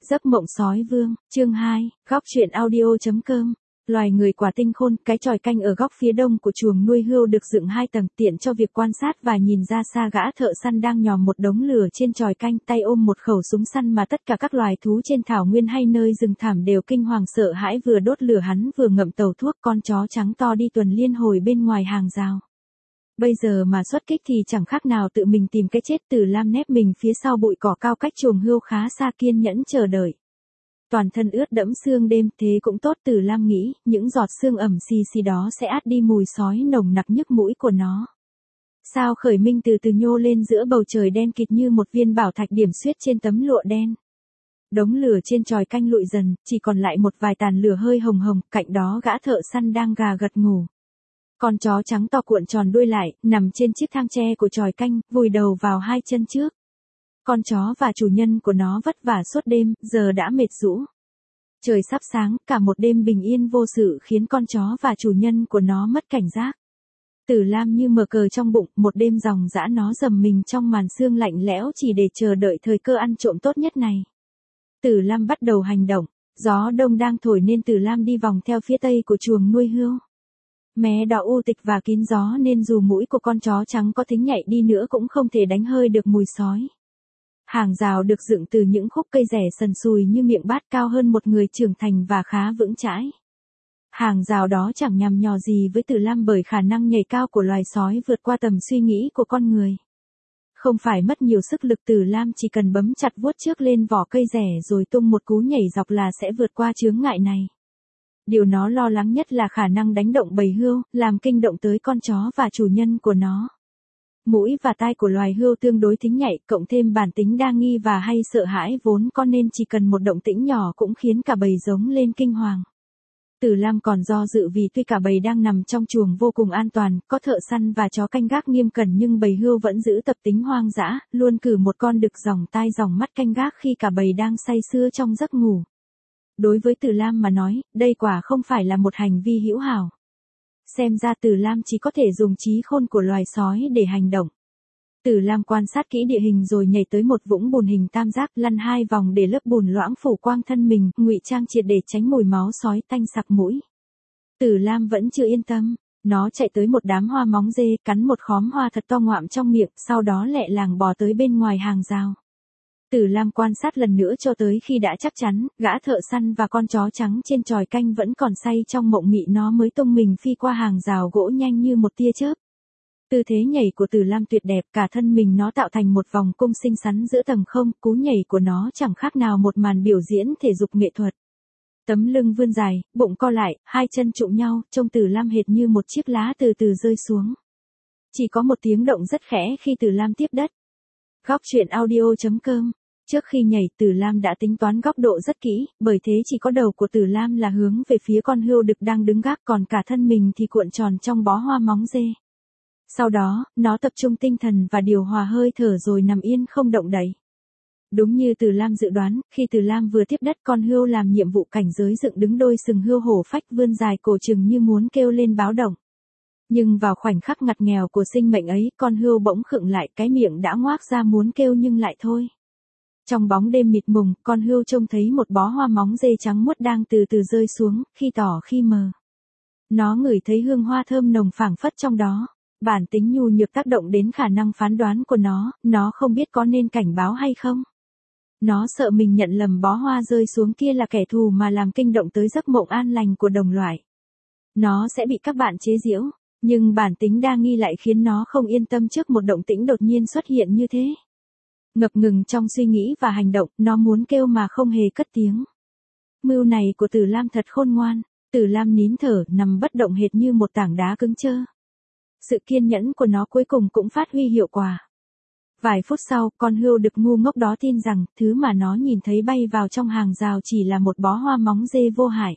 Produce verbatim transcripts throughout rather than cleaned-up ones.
Giấc mộng sói vương, chương hai, góc truyện audio.com. Loài người quả tinh khôn, cái chòi canh ở góc phía đông của chuồng nuôi hươu được dựng hai tầng tiện cho việc quan sát và nhìn ra xa gã thợ săn đang nhòm một đống lửa trên chòi canh, tay ôm một khẩu súng săn mà tất cả các loài thú trên thảo nguyên hay nơi rừng thảm đều kinh hoàng sợ hãi, vừa đốt lửa hắn vừa ngậm tàu thuốc. Con chó trắng to đi tuần liên hồi bên ngoài hàng rào. Bây giờ mà xuất kích thì chẳng khác nào tự mình tìm cái chết. Tử Lam nép mình phía sau bụi cỏ cao cách chuồng hươu khá xa, kiên nhẫn chờ đợi. Toàn thân ướt đẫm sương đêm, thế cũng tốt, Tử Lam nghĩ, những giọt sương ẩm xì xì đó sẽ át đi mùi sói nồng nặc nhức mũi của nó. Sao khởi minh từ từ nhô lên giữa bầu trời đen kịt như một viên bảo thạch điểm xuyết trên tấm lụa đen. Đống lửa trên chòi canh lụi dần, chỉ còn lại một vài tàn lửa hơi hồng hồng, cạnh đó gã thợ săn đang gà gật ngủ. Con chó trắng to cuộn tròn đuôi lại, nằm trên chiếc thang tre của chòi canh, vùi đầu vào hai chân trước. Con chó và chủ nhân của nó vất vả suốt đêm, giờ đã mệt rũ. Trời sắp sáng, cả một đêm bình yên vô sự khiến con chó và chủ nhân của nó mất cảnh giác. Tử Lam như mở cờ trong bụng, một đêm ròng rã nó dầm mình trong màn sương lạnh lẽo chỉ để chờ đợi thời cơ ăn trộm tốt nhất này. Tử Lam bắt đầu hành động, gió đông đang thổi nên Tử Lam đi vòng theo phía tây của chuồng nuôi hươu. Mé đó u tịch và kín gió nên dù mũi của con chó trắng có thính nhạy đi nữa cũng không thể đánh hơi được mùi sói. Hàng rào được dựng từ những khúc cây rẻ sần sùi như miệng bát, cao hơn một người trưởng thành và khá vững chãi. Hàng rào đó chẳng nhằm nhò gì với Tử Lam bởi khả năng nhảy cao của loài sói vượt qua tầm suy nghĩ của con người. Không phải mất nhiều sức lực, Tử Lam chỉ cần bấm chặt vuốt trước lên vỏ cây rẻ rồi tung một cú nhảy dọc là sẽ vượt qua chướng ngại này. Điều nó lo lắng nhất là khả năng đánh động bầy hươu, làm kinh động tới con chó và chủ nhân của nó. Mũi và tai của loài hươu tương đối thính nhạy, cộng thêm bản tính đa nghi và hay sợ hãi vốn có nên chỉ cần một động tĩnh nhỏ cũng khiến cả bầy giống lên kinh hoàng. Tử Lam còn do dự vì tuy cả bầy đang nằm trong chuồng vô cùng an toàn, có thợ săn và chó canh gác nghiêm cẩn, nhưng bầy hươu vẫn giữ tập tính hoang dã, luôn cử một con đực dòng tai dòng mắt canh gác khi cả bầy đang say sưa trong giấc ngủ. Đối với Tử Lam mà nói, đây quả không phải là một hành vi hữu hảo. Xem ra Tử Lam chỉ có thể dùng trí khôn của loài sói để hành động. Tử Lam quan sát kỹ địa hình rồi nhảy tới một vũng bùn hình tam giác, lăn hai vòng để lớp bùn loãng phủ quang thân mình, ngụy trang triệt để tránh mùi máu sói tanh sặc mũi. Tử Lam vẫn chưa yên tâm, nó chạy tới một đám hoa móng dê, cắn một khóm hoa thật to ngoạm trong miệng, sau đó lẹ làng bò tới bên ngoài hàng rào. Tử Lam quan sát lần nữa cho tới khi đã chắc chắn, gã thợ săn và con chó trắng trên chòi canh vẫn còn say trong mộng mị, nó mới tung mình phi qua hàng rào gỗ nhanh như một tia chớp. Tư thế nhảy của Tử Lam tuyệt đẹp, cả thân mình nó tạo thành một vòng cung xinh xắn giữa tầng không, cú nhảy của nó chẳng khác nào một màn biểu diễn thể dục nghệ thuật. Tấm lưng vươn dài, bụng co lại, hai chân trụng nhau, trông Tử Lam hệt như một chiếc lá từ từ rơi xuống. Chỉ có một tiếng động rất khẽ khi Tử Lam tiếp đất. Góc truyện audio.com. Trước khi nhảy, Tử Lam đã tính toán góc độ rất kỹ, bởi thế chỉ có đầu của Tử Lam là hướng về phía con hươu đực đang đứng gác, còn cả thân mình thì cuộn tròn trong bó hoa móng dê. Sau đó, nó tập trung tinh thần và điều hòa hơi thở rồi nằm yên không động đậy. Đúng như Tử Lam dự đoán, khi Tử Lam vừa tiếp đất, con hươu làm nhiệm vụ cảnh giới dựng đứng đôi sừng hươu hổ phách vươn dài cổ chừng như muốn kêu lên báo động. Nhưng vào khoảnh khắc ngặt nghèo của sinh mệnh ấy, con hươu bỗng khựng lại, cái miệng đã ngoác ra muốn kêu nhưng lại thôi. Trong bóng đêm mịt mùng, con hươu trông thấy một bó hoa móng dê trắng muốt đang từ từ rơi xuống, khi tỏ khi mờ. Nó ngửi thấy hương hoa thơm nồng phảng phất trong đó. Bản tính nhu nhược tác động đến khả năng phán đoán của nó, nó không biết có nên cảnh báo hay không. Nó sợ mình nhận lầm bó hoa rơi xuống kia là kẻ thù mà làm kinh động tới giấc mộng an lành của đồng loại. Nó sẽ bị các bạn chế giễu, nhưng bản tính đa nghi lại khiến nó không yên tâm trước một động tĩnh đột nhiên xuất hiện như thế. Ngập ngừng trong suy nghĩ và hành động, nó muốn kêu mà không hề cất tiếng. Mưu này của Tử Lam thật khôn ngoan. Tử Lam nín thở, nằm bất động hệt như một tảng đá cứng trơ. Sự kiên nhẫn của nó cuối cùng cũng phát huy hiệu quả. Vài phút sau, con hươu đực ngu ngốc đó tin rằng, thứ mà nó nhìn thấy bay vào trong hàng rào chỉ là một bó hoa móng dê vô hại.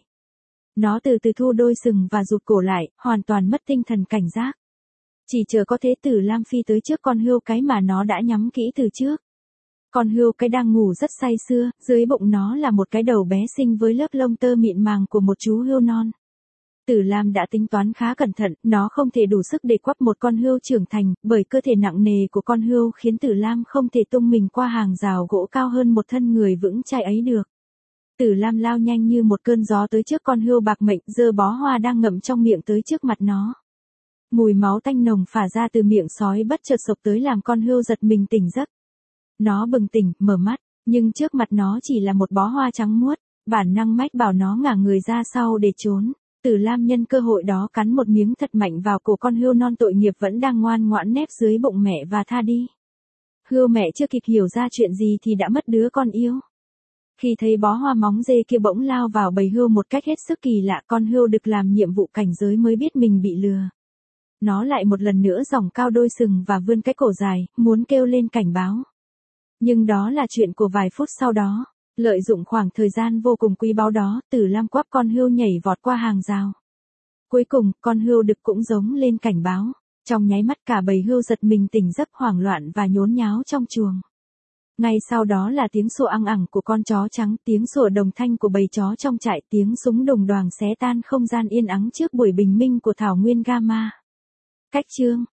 Nó từ từ thu đôi sừng và rụt cổ lại, hoàn toàn mất tinh thần cảnh giác. Chỉ chờ có thế Tử Lam phi tới trước con hươu cái mà nó đã nhắm kỹ từ trước. Con hươu cái đang ngủ rất say sưa, dưới bụng nó là một cái đầu bé xinh với lớp lông tơ mịn màng của một chú hươu non. Tử Lam đã tính toán khá cẩn thận, nó không thể đủ sức để quắp một con hươu trưởng thành, bởi cơ thể nặng nề của con hươu khiến Tử Lam không thể tung mình qua hàng rào gỗ cao hơn một thân người vững chãi ấy được. Tử Lam lao nhanh như một cơn gió tới trước con hươu bạc mệnh, giơ bó hoa đang ngậm trong miệng tới trước mặt nó. Mùi máu tanh nồng phả ra từ miệng sói bất chợt sộc tới làm con hươu giật mình tỉnh giấc. Nó bừng tỉnh, mở mắt, nhưng trước mặt nó chỉ là một bó hoa trắng muốt, bản năng mách bảo nó ngả người ra sau để trốn. Tử Lam nhân cơ hội đó cắn một miếng thật mạnh vào cổ con hươu non tội nghiệp vẫn đang ngoan ngoãn nép dưới bụng mẹ và tha đi. Hươu mẹ chưa kịp hiểu ra chuyện gì thì đã mất đứa con yêu. Khi thấy bó hoa móng dê kia bỗng lao vào bầy hươu một cách hết sức kỳ lạ, con hươu được làm nhiệm vụ cảnh giới mới biết mình bị lừa. Nó lại một lần nữa giòng cao đôi sừng và vươn cái cổ dài, muốn kêu lên cảnh báo. Nhưng đó là chuyện của vài phút sau đó. Lợi dụng khoảng thời gian vô cùng quý báu đó, Tử Lam quắp con hươu nhảy vọt qua hàng rào. Cuối cùng, con hươu đực cũng giống lên cảnh báo. Trong nháy mắt cả bầy hươu giật mình tỉnh giấc hoảng loạn và nhốn nháo trong chuồng. Ngay sau đó là tiếng sủa ăng ẳng của con chó trắng, tiếng sủa đồng thanh của bầy chó trong trại, tiếng súng đồng đoàng xé tan không gian yên ắng trước buổi bình minh của thảo nguyên Gamma. Cách chương